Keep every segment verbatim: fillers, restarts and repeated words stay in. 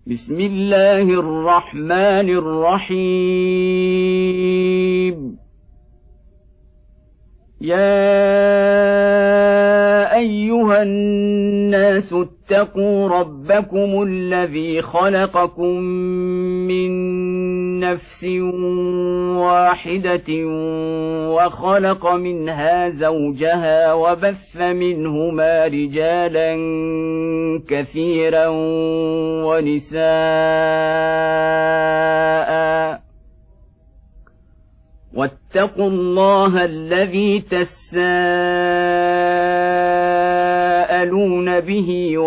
بسم الله الرحمن الرحيم. يا أيها الناس اتقوا ربكم الذي خلقكم من نفس واحدة وخلق منها زوجها وبث منهما رجالا كثيرا ونساء واتقوا الله الذي تساءلون به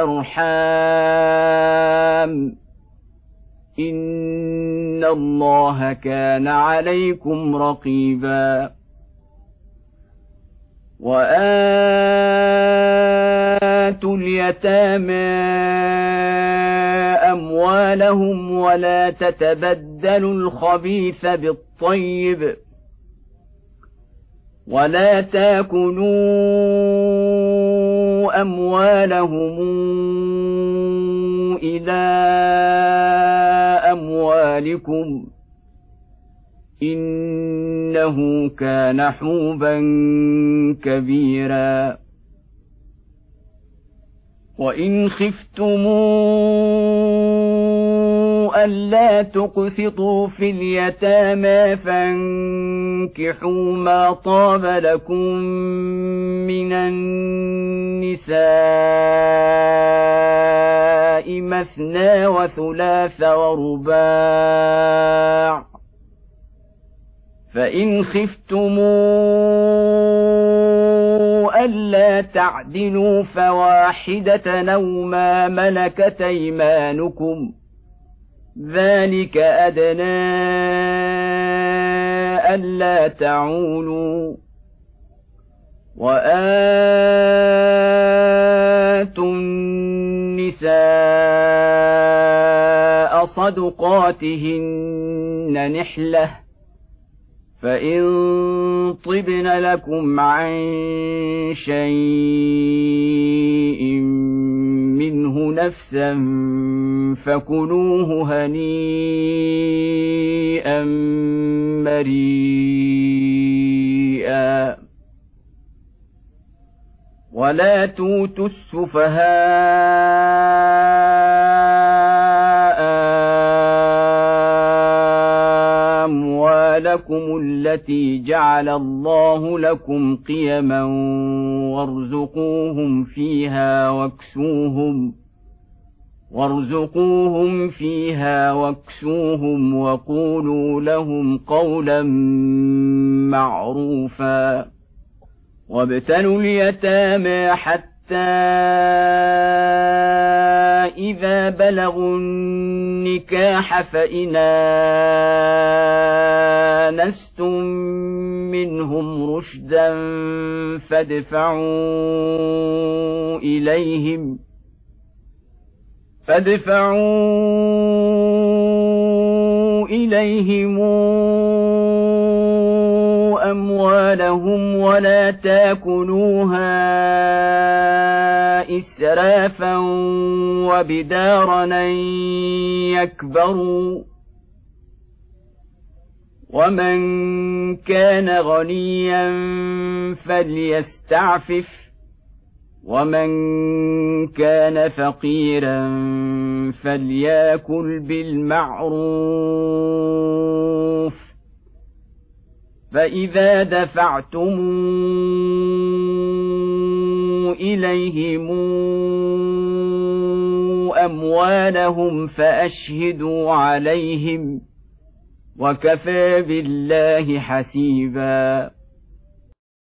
والأرحام إن الله كان عليكم رقيبا. وآتوا اليتامى أموالهم ولا تتبدلوا الخبيث بالطيب ولا تاكلوا أموالهم إلى أموالكم إنه كان حوبا كبيرا. وإن خفتموا ألا تقسطوا في اليتامى فانكحوا ما طاب لكم من النساء مثنى وثلاث ورباع، فإن خفتموا ألا تعدلوا فواحدة أو ما ملكت أيمانكم ذلك أدنى ألا تعولوا. وآتوا النساء صدقاتهن نحلة فإن طبن لكم عن شيء منه نفسا فكلوه هنيئا مريئا. ولا توتوا السفهاء أموالكم التي جعل الله لكم قيما وارزقوهم فيها واكسوهم وارزقوهم فيها واكسوهم وقولوا لهم قولا معروفا. وابتلوا اليتامى حتى إذا بلغوا النكاح فإن آنستم منهم رشدا فادفعوا إليهم فادفعوا إليهم أموالهم ولا تاكلوها إسرافا وبدارا أن يكبروا. ومن كان غنيا فليستعفف ومن كان فقيرا فليأكل بالمعروف. فإذا دفعتم إليهم أموالهم فأشهدوا عليهم وكفى بالله حسيبا.